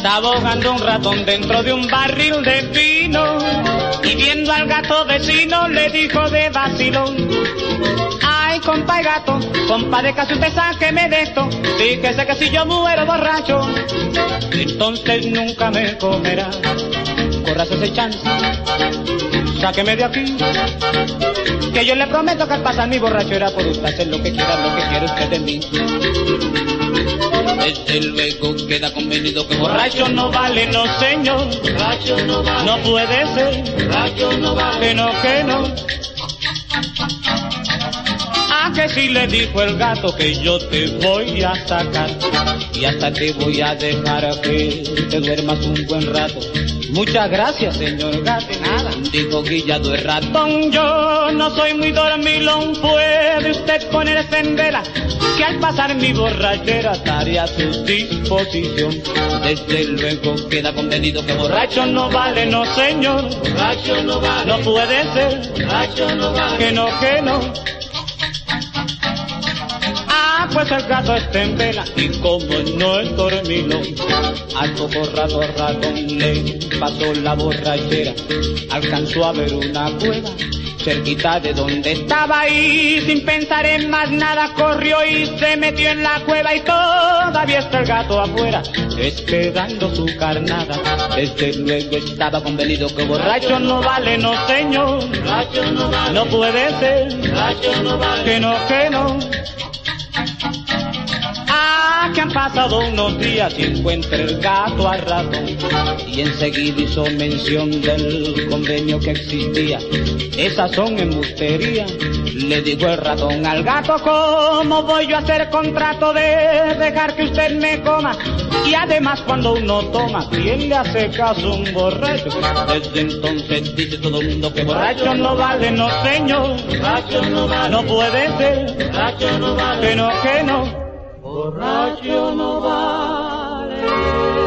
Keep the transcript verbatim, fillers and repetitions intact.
Estaba ahogando un ratón dentro de un barril de vino y viendo al gato vecino le dijo de vacilón: ay, compa y gato, compadécase usted, sáqueme de esto, fíjese que si yo muero borracho, entonces nunca me comerá. Corras ese chance, sáqueme de aquí, que yo le prometo que al pasar mi borrachera por usted hacer lo que quiera, lo que quiere usted de mí. Desde luego queda convenido que borracho no vale, no señor, borracho no vale, no puede ser, borracho no vale, que no, que no. Ah, que si le dijo el gato que yo te voy a sacar y hasta te voy a dejar que te duermas un buen rato. Muchas gracias, señor gato. Nada, dijo Guillado el ratón, yo no soy muy dormilón, puede usted ponerse en vela, que al pasar mi borrachera estaré a su disposición. Desde luego queda convenido que borracho no vale, no señor, borracho no vale, no puede ser, borracho no vale, que no, que no. Ah, pues el gato está en vela y como no es dormilón, al poco rato ratón le pasó la borrachera, alcanzó a ver una cueva cerquita de donde estaba y sin pensar en más nada corrió y se metió en la cueva y todavía está el gato afuera esperando su carnada. Desde luego estaba convenido que borracho no vale, no señor, borracho no vale, no puede ser, borracho no vale, que no, que no. Ah, que han pasado unos días y encuentra el gato al ratón y enseguida hizo mención del convenio que existía. Esas son embusterías, le dijo el ratón al gato, ¿cómo voy yo a hacer contrato de dejar que usted me coma? Y además cuando uno toma, ¿quién le hace caso a un borracho? Desde entonces dice todo el mundo que borracho no vale, no señor, borracho no vale, no puede ser, borracho no vale, que no, que no. Borracho no vale.